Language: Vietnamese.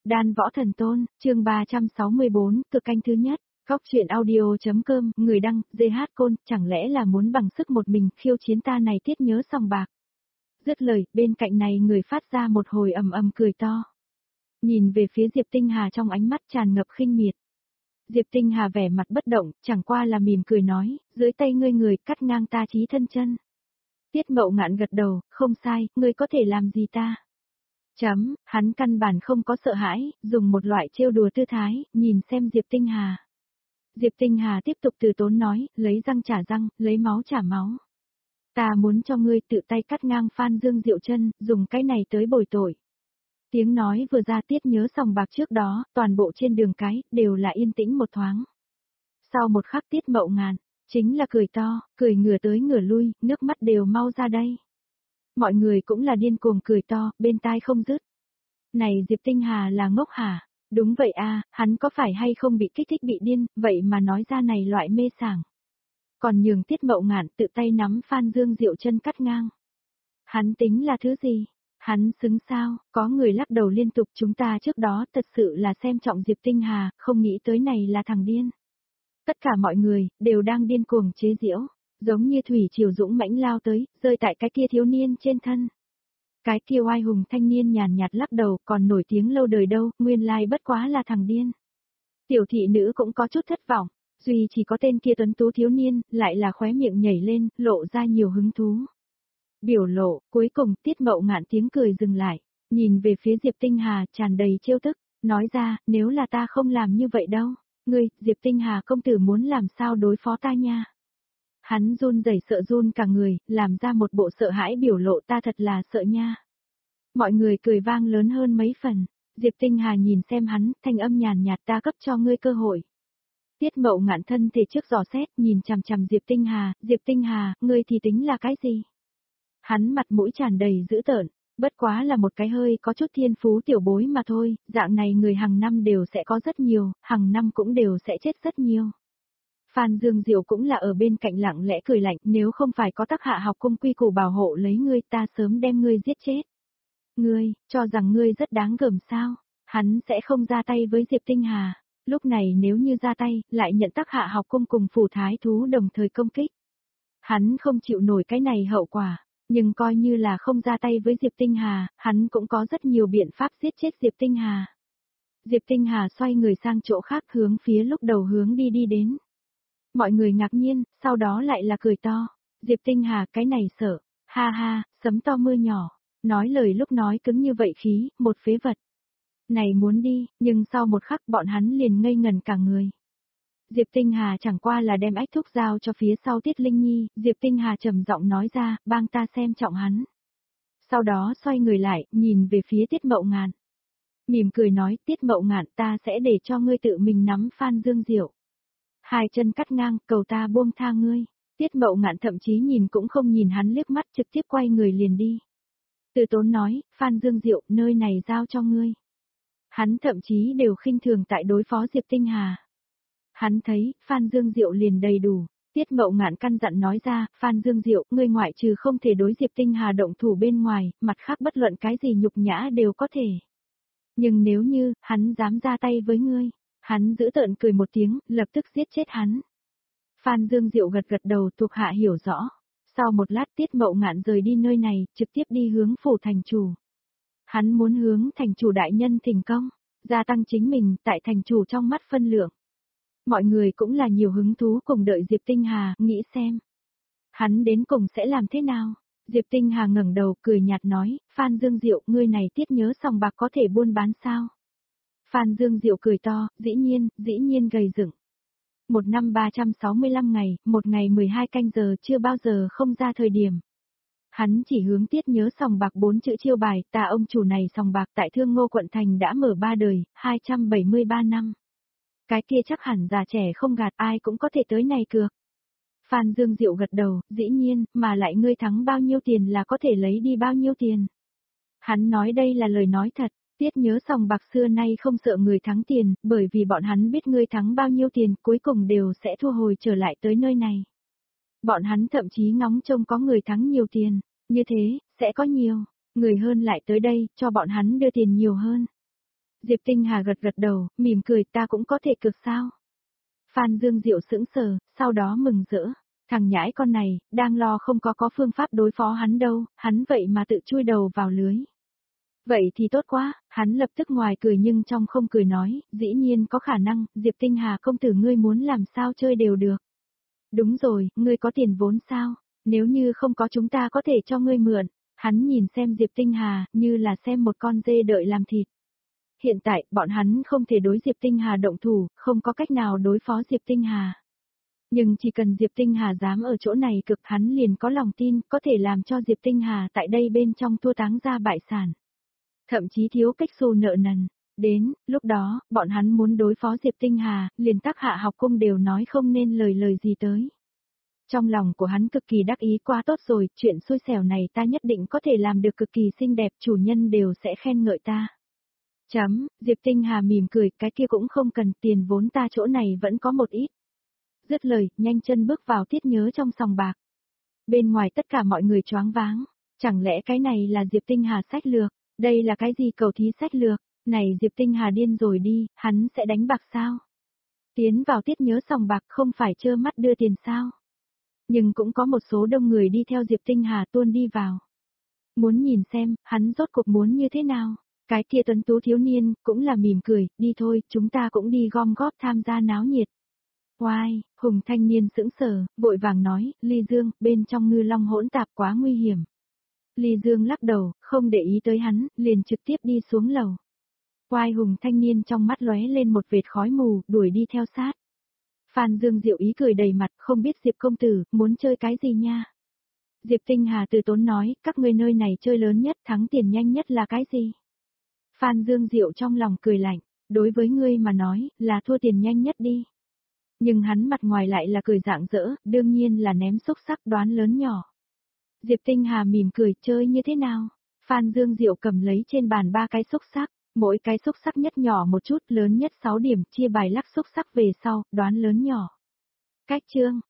Đan Võ Thần Tôn, chương 364, cực canh thứ nhất, góc truyện audio.com, người đăng, GH Côn, chẳng lẽ là muốn bằng sức một mình khiêu chiến ta này Tiết Nhớ Sòng Bạc. Dứt lời, bên cạnh này người phát ra một hồi ầm ầm cười to. Nhìn về phía Diệp Tinh Hà trong ánh mắt tràn ngập khinh miệt. Diệp Tinh Hà vẻ mặt bất động, chẳng qua là mỉm cười nói, dưới tay ngươi người cắt ngang ta chí thân chân. Tiết Mậu Ngạn gật đầu, không sai, ngươi có thể làm gì ta? Hắn căn bản không có sợ hãi, dùng một loại trêu đùa tư thái, nhìn xem Diệp Tinh Hà. Diệp Tinh Hà tiếp tục từ tốn nói, lấy răng trả răng, lấy máu trả máu. Ta muốn cho ngươi tự tay cắt ngang Phan Dương Diệu chân, dùng cái này tới bồi tội. Tiếng nói vừa ra Tiết Nhớ Sòng Bạc trước đó, toàn bộ trên đường cái, đều là yên tĩnh một thoáng. Sau một khắc Tiết Mậu Ngạn, chính là cười to, cười ngửa tới ngửa lui, nước mắt đều mau ra đây. Mọi người cũng là điên cuồng cười to, bên tai không dứt. Này Diệp Tinh Hà là ngốc hả? Đúng vậy a, hắn có phải hay không bị kích thích bị điên, vậy mà nói ra này loại mê sảng. Còn nhường Tiết Mậu Ngạn tự tay nắm Phan Dương Diệu chân cắt ngang. Hắn tính là thứ gì? Hắn xứng sao? Có người lắc đầu liên tục, chúng ta trước đó thật sự là xem trọng Diệp Tinh Hà, không nghĩ tới này là thằng điên. Tất cả mọi người, đều đang điên cuồng chế giễu, giống như thủy triều dũng mãnh lao tới, rơi tại cái kia thiếu niên trên thân. Cái kia oai hùng thanh niên nhàn nhạt lắc đầu, còn nổi tiếng lâu đời đâu, nguyên lai bất quá là thằng điên. Tiểu thị nữ cũng có chút thất vọng, duy chỉ có tên kia tuấn tú thiếu niên, lại là khóe miệng nhảy lên, lộ ra nhiều hứng thú. Biểu lộ, cuối cùng Tiết Mậu Ngạn tiếng cười dừng lại, nhìn về phía Diệp Tinh Hà tràn đầy trêu tức, nói ra, nếu là ta không làm như vậy đâu, ngươi, Diệp Tinh Hà công tử muốn làm sao đối phó ta nha. Hắn run rẩy sợ run cả người, làm ra một bộ sợ hãi biểu lộ, ta thật là sợ nha. Mọi người cười vang lớn hơn mấy phần, Diệp Tinh Hà nhìn xem hắn, thanh âm nhàn nhạt, ta cấp cho ngươi cơ hội. Tiết Mậu Ngạn thân thể trước dò xét, nhìn chằm chằm Diệp Tinh Hà, ngươi thì tính là cái gì? Hắn mặt mũi tràn đầy dữ tợn, bất quá là một cái hơi có chút thiên phú tiểu bối mà thôi, dạng này người hàng năm đều sẽ có rất nhiều, hàng năm cũng đều sẽ chết rất nhiều. Phan Dương Diệu cũng là ở bên cạnh lặng lẽ cười lạnh, nếu không phải có Tắc Hạ học cung quy củ bảo hộ lấy ngươi, ta sớm đem ngươi giết chết. Ngươi, cho rằng ngươi rất đáng gờm sao? Hắn sẽ không ra tay với Diệp Tinh Hà, lúc này nếu như ra tay, lại nhận Tắc Hạ học cung cùng phủ thái thú đồng thời công kích. Hắn không chịu nổi cái này hậu quả, nhưng coi như là không ra tay với Diệp Tinh Hà, hắn cũng có rất nhiều biện pháp giết chết Diệp Tinh Hà. Diệp Tinh Hà xoay người sang chỗ khác hướng phía lúc đầu hướng đi đến. Mọi người ngạc nhiên, sau đó lại là cười to. Diệp Tinh Hà cái này sợ, ha ha, sấm to mưa nhỏ, nói lời lúc nói cứng như vậy khí, một phế vật. Này muốn đi, nhưng sau một khắc bọn hắn liền ngây ngần cả người. Diệp Tinh Hà chẳng qua là đem ách thúc giao cho phía sau Tiết Linh Nhi, Diệp Tinh Hà trầm giọng nói ra, bang ta xem trọng hắn. Sau đó xoay người lại, nhìn về phía Tiết Mậu Ngạn. Mỉm cười nói, Tiết Mậu Ngạn, ta sẽ để cho ngươi tự mình nắm Phan Dương Diệu. Hai chân cắt ngang, cầu ta buông tha ngươi. Tiết Mậu Ngạn thậm chí nhìn cũng không nhìn hắn liếc mắt, trực tiếp quay người liền đi. Từ tốn nói, Phan Dương Diệu, nơi này giao cho ngươi. Hắn thậm chí đều khinh thường tại đối phó Diệp Tinh Hà. Hắn thấy, Phan Dương Diệu liền đầy đủ. Tiết Mậu Ngạn căn dặn nói ra, Phan Dương Diệu, ngươi ngoại trừ không thể đối Diệp Tinh Hà động thủ bên ngoài, mặt khác bất luận cái gì nhục nhã đều có thể. Nhưng nếu như, hắn dám ra tay với ngươi, hắn giữ tợn cười một tiếng, lập tức giết chết hắn. Phan Dương Diệu gật gật đầu, thuộc hạ hiểu rõ. Sau một lát Tiết Mậu Ngạn rời đi nơi này, trực tiếp đi hướng phủ thành chủ. Hắn muốn hướng thành chủ đại nhân thành công, gia tăng chính mình tại thành chủ trong mắt phân lượng. Mọi người cũng là nhiều hứng thú cùng đợi Diệp Tinh Hà, nghĩ xem. Hắn đến cùng sẽ làm thế nào? Diệp Tinh Hà ngẩng đầu cười nhạt nói, Phan Dương Diệu, ngươi này Tiết Nhớ Sòng Bạc có thể buôn bán sao? Phan Dương Diệu cười to, dĩ nhiên gầy dựng. Một năm 365 ngày, một ngày 12 canh giờ chưa bao giờ không ra thời điểm. Hắn chỉ hướng Tiết Nhớ Sòng Bạc 4 chữ chiêu bài, ta ông chủ này sòng bạc tại Thương Ngô quận thành đã mở 3 đời, 273 năm. Cái kia chắc hẳn già trẻ không gạt, ai cũng có thể tới này cược. Phan Dương Diệu gật đầu, dĩ nhiên, mà lại ngươi thắng bao nhiêu tiền là có thể lấy đi bao nhiêu tiền. Hắn nói đây là lời nói thật, Tiết Nhớ Sòng Bạc xưa nay không sợ người thắng tiền, bởi vì bọn hắn biết ngươi thắng bao nhiêu tiền, cuối cùng đều sẽ thu hồi trở lại tới nơi này. Bọn hắn thậm chí ngóng trông có người thắng nhiều tiền, như thế, sẽ có nhiều người hơn lại tới đây, cho bọn hắn đưa tiền nhiều hơn. Diệp Tinh Hà gật gật đầu, mỉm cười, ta cũng có thể cược sao? Phan Dương Diệu sững sờ, sau đó mừng rỡ. Thằng nhãi con này, đang lo không có phương pháp đối phó hắn đâu, hắn vậy mà tự chui đầu vào lưới. Vậy thì tốt quá, hắn lập tức ngoài cười nhưng trong không cười nói, dĩ nhiên có khả năng, Diệp Tinh Hà công tử ngươi muốn làm sao chơi đều được. Đúng rồi, ngươi có tiền vốn sao? Nếu như không có chúng ta có thể cho ngươi mượn. Hắn nhìn xem Diệp Tinh Hà, như là xem một con dê đợi làm thịt. Hiện tại, bọn hắn không thể đối Diệp Tinh Hà động thủ, không có cách nào đối phó Diệp Tinh Hà. Nhưng chỉ cần Diệp Tinh Hà dám ở chỗ này cực hắn liền có lòng tin, có thể làm cho Diệp Tinh Hà tại đây bên trong thua táng ra bại sản. Thậm chí thiếu cách xù nợ nần. Đến, lúc đó, bọn hắn muốn đối phó Diệp Tinh Hà, liền Tắc Hạ học cung đều nói không nên lời gì tới. Trong lòng của hắn cực kỳ đắc ý, quá tốt rồi, chuyện xui xẻo này ta nhất định có thể làm được cực kỳ xinh đẹp, chủ nhân đều sẽ khen ngợi ta. Diệp Tinh Hà mỉm cười, cái kia cũng không cần, tiền vốn ta chỗ này vẫn có một ít. Dứt lời, nhanh chân bước vào tiết nhớ trong sòng bạc. Bên ngoài tất cả mọi người choáng váng, chẳng lẽ cái này là Diệp Tinh Hà sách lược, đây là cái gì cầu thí sách lược, này Diệp Tinh Hà điên rồi đi, hắn sẽ đánh bạc sao? Tiến vào tiết nhớ sòng bạc không phải trơ mắt đưa tiền sao? Nhưng cũng có một số đông người đi theo Diệp Tinh Hà tuôn đi vào. Muốn nhìn xem, hắn rốt cuộc muốn như thế nào? Cái kia tuấn tú thiếu niên, cũng là mỉm cười, đi thôi, chúng ta cũng đi gom góp tham gia náo nhiệt. Oai, Hùng thanh niên sững sờ, vội vàng nói, Ly Dương, bên trong ngư long hỗn tạp quá nguy hiểm. Ly Dương lắc đầu, không để ý tới hắn, liền trực tiếp đi xuống lầu. Oai Hùng thanh niên trong mắt lóe lên một vệt khói mù, đuổi đi theo sát. Phan Dương Diệu ý cười đầy mặt, không biết Diệp công tử, muốn chơi cái gì nha? Diệp Tinh Hà từ tốn nói, các ngươi nơi này chơi lớn nhất, thắng tiền nhanh nhất là cái gì? Phan Dương Diệu trong lòng cười lạnh, đối với ngươi mà nói, là thua tiền nhanh nhất đi. Nhưng hắn mặt ngoài lại là cười rạng rỡ, đương nhiên là ném xúc sắc đoán lớn nhỏ. Diệp Tinh Hà mỉm cười, chơi như thế nào? Phan Dương Diệu cầm lấy trên bàn 3 cái xúc sắc, mỗi cái xúc sắc nhất nhỏ một chút, lớn nhất 6 điểm, chia bài lắc xúc sắc về sau, đoán lớn nhỏ. Cách chương